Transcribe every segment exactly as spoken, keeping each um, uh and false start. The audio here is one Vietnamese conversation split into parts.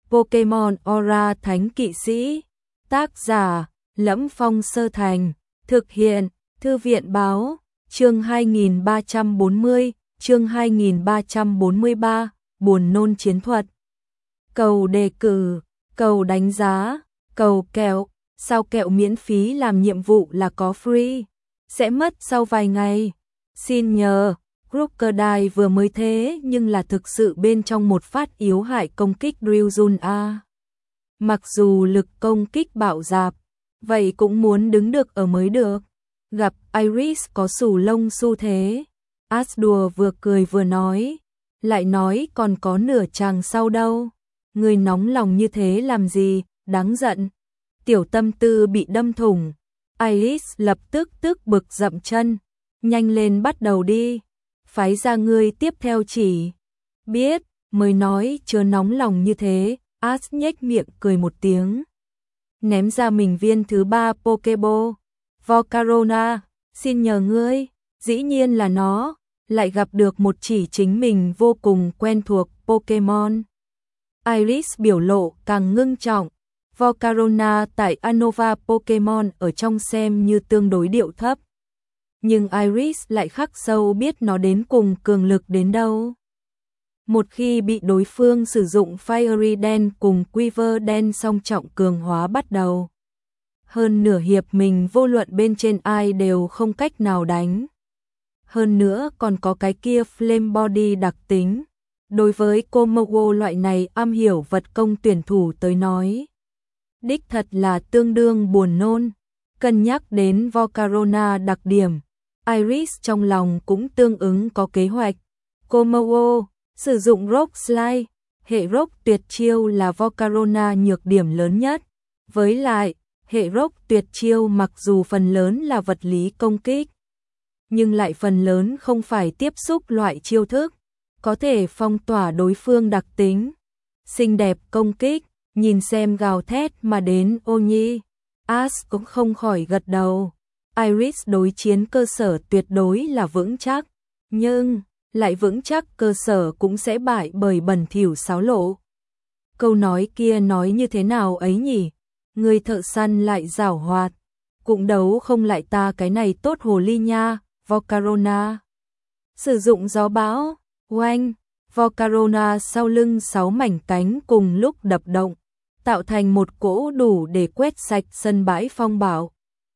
Pokemon Aura Thánh Kỵ Sĩ. Tác giả: Lẫm Phong Sơ Thành. Thực hiện: Thư viện báo. Chương hai nghìn ba trăm bốn mươi, chương hai nghìn ba trăm bốn mươi ba, buồn nôn chiến thuật. Cầu đề cử, cầu đánh giá, cầu kẹo. Sao kẹo miễn phí làm nhiệm vụ là có free? Sẽ mất sau vài ngày. Xin nhờ. Crocodile vừa mới thế nhưng là thực sự bên trong một phát yếu hại công kích Ryujun A. Mặc dù lực công kích bạo dạp, vậy cũng muốn đứng được ở mới được. Gặp Iris có xù lông xu thế. Ash đùa vừa cười vừa nói. Lại nói còn có nửa chàng sau đâu. Người nóng lòng như thế làm gì, đáng giận. Tiểu tâm tư bị đâm thủng. Iris lập tức tức bực dậm chân. Nhanh lên bắt đầu đi. Phái ra ngươi tiếp theo chỉ. Biết, mới nói chưa nóng lòng như thế. Ash nhếch miệng cười một tiếng. Ném ra mình viên thứ ba Pokeball. Volcarona, xin nhờ ngươi. Dĩ nhiên là nó. Lại gặp được một chỉ chính mình vô cùng quen thuộc Pokemon. Iris biểu lộ càng ngưng trọng. Volcarona tại Unova Pokemon ở trong xem như tương đối điệu thấp. Nhưng Iris lại khắc sâu biết nó đến cùng cường lực đến đâu. Một khi bị đối phương sử dụng Fiery đen cùng Quiver đen song trọng cường hóa bắt đầu. Hơn nửa hiệp mình vô luận bên trên ai đều không cách nào đánh. Hơn nữa còn có cái kia Flame Body đặc tính. Đối với Komodo loại này am hiểu vật công tuyển thủ tới nói. Đích thật là tương đương buồn nôn. Cân nhắc đến Volcarona đặc điểm. Iris trong lòng cũng tương ứng có kế hoạch. Komodo sử dụng Rock Slide. Hệ Rock tuyệt chiêu là Volcarona nhược điểm lớn nhất. Với lại, hệ Rock tuyệt chiêu mặc dù phần lớn là vật lý công kích. Nhưng lại phần lớn không phải tiếp xúc loại chiêu thức. Có thể phong tỏa đối phương đặc tính. Xinh đẹp công kích. Nhìn xem gào thét mà đến ô nhi. Ash cũng không khỏi gật đầu. Iris đối chiến cơ sở tuyệt đối là vững chắc. Nhưng, lại vững chắc cơ sở cũng sẽ bại bởi bẩn thỉu xáo lộ. Câu nói kia nói như thế nào ấy nhỉ? Người thợ săn lại giảo hoạt. Cũng đấu không lại ta cái này tốt hồ ly nha, Volcarona. Sử dụng gió bão, oanh, Volcarona sau lưng sáu mảnh cánh cùng lúc đập động. Tạo thành một cỗ đủ để quét sạch sân bãi phong bạo.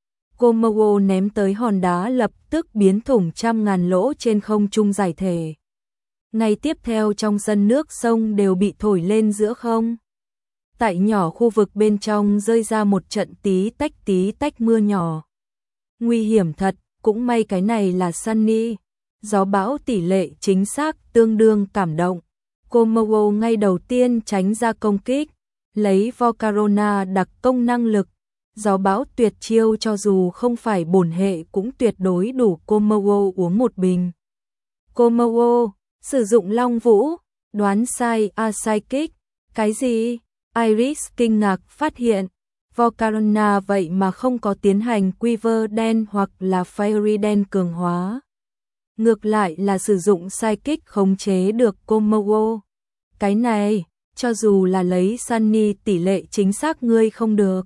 Komodo ném tới hòn đá lập tức biến thủng trăm ngàn lỗ trên không trung giải thể. Ngay tiếp theo trong sân nước sông đều bị thổi lên giữa không. Tại nhỏ khu vực bên trong rơi ra một trận tí tách tí tách mưa nhỏ. Nguy hiểm thật, cũng may cái này là Sunny. Gió bão tỷ lệ chính xác tương đương cảm động. Komodo ngay đầu tiên tránh ra công kích. Lấy Volcarona đặc công năng lực, gió bão tuyệt chiêu cho dù không phải bổn hệ cũng tuyệt đối đủ Komodo uống một bình. Komodo, sử dụng Long Vũ, đoán sai a psychic, cái gì? Iris kinh ngạc phát hiện, Volcarona vậy mà không có tiến hành Quiver đen hoặc là Fiery đen cường hóa. Ngược lại là sử dụng psychic khống chế được Komodo. Cái này... cho dù là lấy Sunny tỷ lệ chính xác ngươi không được.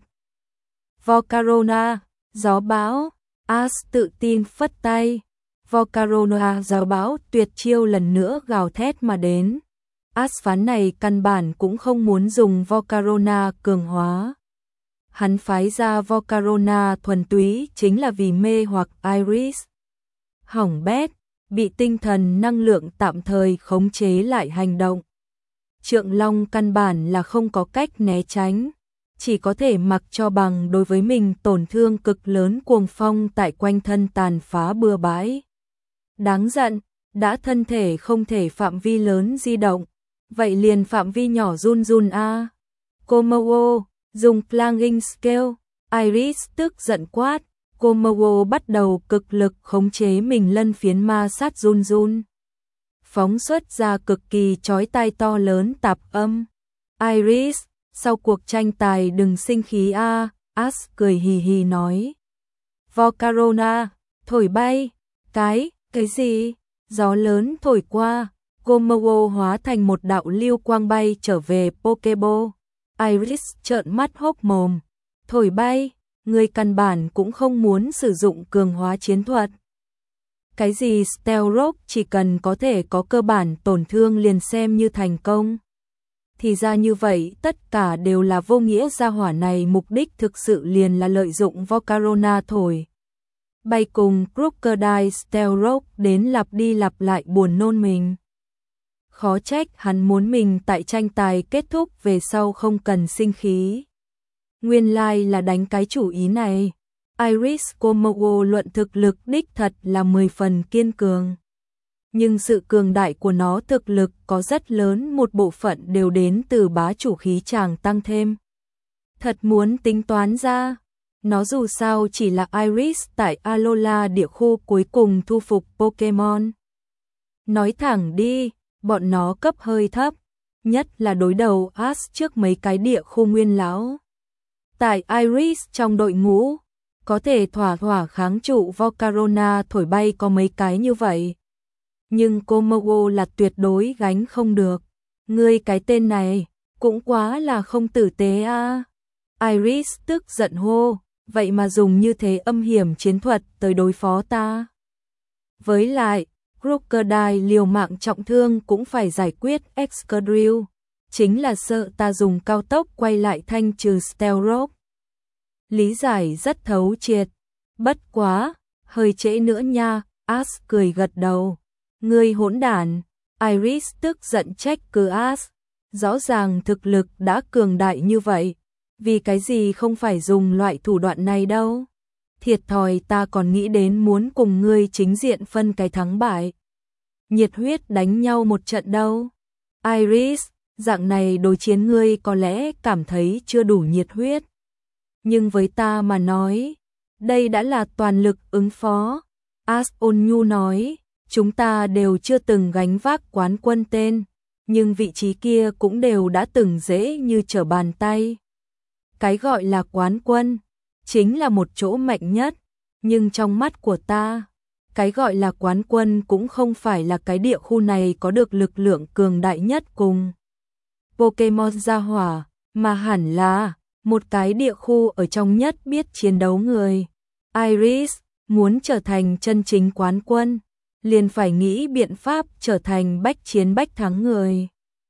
Volcarona, gió bão, Ash tự tin phất tay. Volcarona gió bão tuyệt chiêu lần nữa gào thét mà đến. Ash phán này căn bản cũng không muốn dùng Volcarona cường hóa. Hắn phái ra Volcarona thuần túy chính là vì mê hoặc Iris. Hỏng bét, bị tinh thần năng lượng tạm thời khống chế lại hành động. Trượng Long căn bản là không có cách né tránh, chỉ có thể mặc cho bằng đối với mình tổn thương cực lớn cuồng phong tại quanh thân tàn phá bừa bãi. Đáng giận, đã thân thể không thể phạm vi lớn di động, vậy liền phạm vi nhỏ run run a. Komodo, dùng Plunging Scale, Iris tức giận quát, Komodo bắt đầu cực lực khống chế mình lân phiến ma sát run run. Phóng xuất ra cực kỳ chói tai to lớn tạp âm. Iris, sau cuộc tranh tài đừng sinh khí a, Ash cười hì hì nói. Volcarona, thổi bay, cái, cái gì? Gió lớn thổi qua, Komodo hóa thành một đạo lưu quang bay trở về Pokeball. Iris trợn mắt hốc mồm. Thổi bay, người căn bản cũng không muốn sử dụng cường hóa chiến thuật. Cái gì Stealth Rock chỉ cần có thể có cơ bản tổn thương liền xem như thành công. Thì ra như vậy, tất cả đều là vô nghĩa, gia hỏa này mục đích thực sự liền là lợi dụng Volcarona thổi bay cùng Crocodile Stealth Rock đến lặp đi lặp lại buồn nôn mình. Khó trách hắn muốn mình tại tranh tài kết thúc về sau không cần sinh khí. Nguyên lai like là đánh cái chủ ý này. Iris Komodo luận thực lực đích thật là mười phần kiên cường. Nhưng sự cường đại của nó thực lực có rất lớn một bộ phận đều đến từ bá chủ khí chàng tăng thêm. Thật muốn tính toán ra, nó dù sao chỉ là Iris tại Alola địa khu cuối cùng thu phục Pokemon. Nói thẳng đi, bọn nó cấp hơi thấp, nhất là đối đầu Ash trước mấy cái địa khu nguyên lão. Tại Iris trong đội ngũ, có thể thỏa thỏa kháng trụ Volcarona thổi bay có mấy cái như vậy. Nhưng Komodo là tuyệt đối gánh không được. Ngươi cái tên này, cũng quá là không tử tế a. À. Iris tức giận hô, vậy mà dùng như thế âm hiểm chiến thuật tới đối phó ta. Với lại, Crocodile liều mạng trọng thương cũng phải giải quyết Excadrill, chính là sợ ta dùng cao tốc quay lại thanh trừ Stealth Rock. Lý giải rất thấu triệt, bất quá, hơi trễ nữa nha, Ash cười gật đầu. Ngươi hỗn đản, Iris tức giận trách cứ Ash, rõ ràng thực lực đã cường đại như vậy, vì cái gì không phải dùng loại thủ đoạn này đâu. Thiệt thòi, ta còn nghĩ đến muốn cùng ngươi chính diện phân cái thắng bại. Nhiệt huyết đánh nhau một trận đâu. Iris, dạng này đối chiến ngươi có lẽ cảm thấy chưa đủ nhiệt huyết. Nhưng với ta mà nói, đây đã là toàn lực ứng phó. Ash ôn nhu nói, chúng ta đều chưa từng gánh vác quán quân tên, nhưng vị trí kia cũng đều đã từng dễ như trở bàn tay. Cái gọi là quán quân, chính là một chỗ mạnh nhất, nhưng trong mắt của ta, cái gọi là quán quân cũng không phải là cái địa khu này có được lực lượng cường đại nhất cùng Pokemon gia hỏa, mà hẳn là một cái địa khu ở trong nhất biết chiến đấu người. Iris, muốn trở thành chân chính quán quân, liền phải nghĩ biện pháp trở thành bách chiến bách thắng người.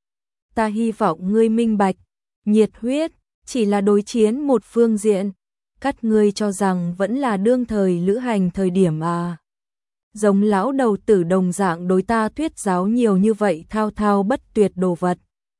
Ta hy vọng ngươi minh bạch, nhiệt huyết chỉ là đối chiến một phương diện, các ngươi cho rằng vẫn là đương thời lữ hành thời điểm à. Giống lão đầu tử đồng dạng đối ta thuyết giáo nhiều như vậy thao thao bất tuyệt đồ vật.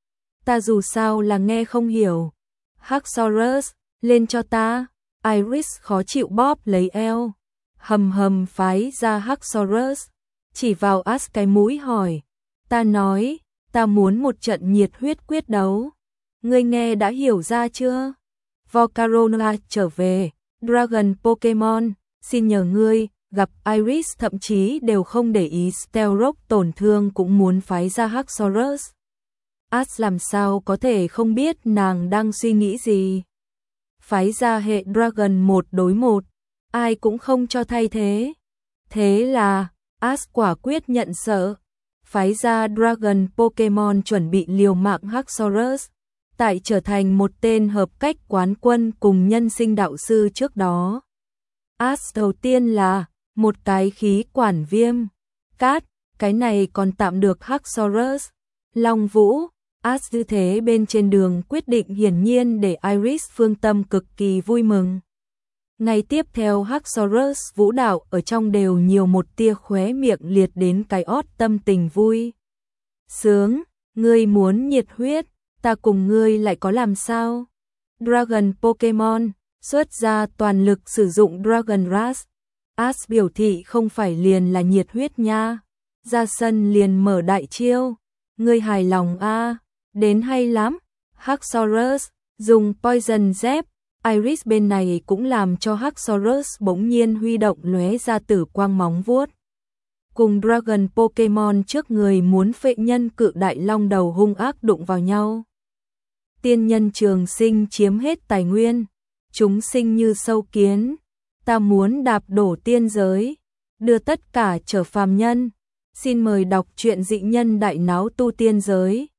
Ta dù sao là nghe không hiểu. Haxorus, lên cho ta. Iris khó chịu bóp lấy eo. Hầm hầm phái ra Haxorus, chỉ vào Ash cái mũi hỏi. Ta nói, ta muốn một trận nhiệt huyết quyết đấu. Ngươi nghe đã hiểu ra chưa? Volcarona trở về, Dragon Pokemon, xin nhờ ngươi, gặp Iris thậm chí đều không để ý Stealth Rock tổn thương cũng muốn phái ra Haxorus. Ash làm sao có thể không biết nàng đang suy nghĩ gì. Phái ra hệ Dragon một đối một, ai cũng không cho thay thế. Thế là, Ash quả quyết nhận sợ, phái ra Dragon Pokemon chuẩn bị liều mạng Haxorus. Tại trở thành một tên hợp cách quán quân cùng nhân sinh đạo sư trước đó. Ash đầu tiên là một cái khí quản viêm. Cát, cái này còn tạm được Haxorus. Long Vũ, Ash tư thế bên trên đường quyết định hiển nhiên để Iris phương tâm cực kỳ vui mừng. Ngày tiếp theo Haxorus vũ đạo ở trong đều nhiều một tia khóe miệng liệt đến cái ót tâm tình vui. Sướng, ngươi muốn nhiệt huyết. Ta cùng ngươi lại có làm sao? Dragon Pokemon, xuất ra toàn lực sử dụng Dragon Rush. Ash biểu thị không phải liền là nhiệt huyết nha. Ra sân liền mở đại chiêu. Ngươi hài lòng a? À? Đến hay lắm. Haxorus, dùng Poison Jab. Iris bên này cũng làm cho Haxorus bỗng nhiên huy động lóe ra tử quang móng vuốt. Cùng Dragon Pokemon trước người muốn phệ nhân cự đại long đầu hung ác đụng vào nhau. Tiên nhân trường sinh chiếm hết tài nguyên, chúng sinh như sâu kiến, ta muốn đạp đổ tiên giới, đưa tất cả trở phàm nhân, Xin mời đọc truyện Dị nhân đại náo tu tiên giới.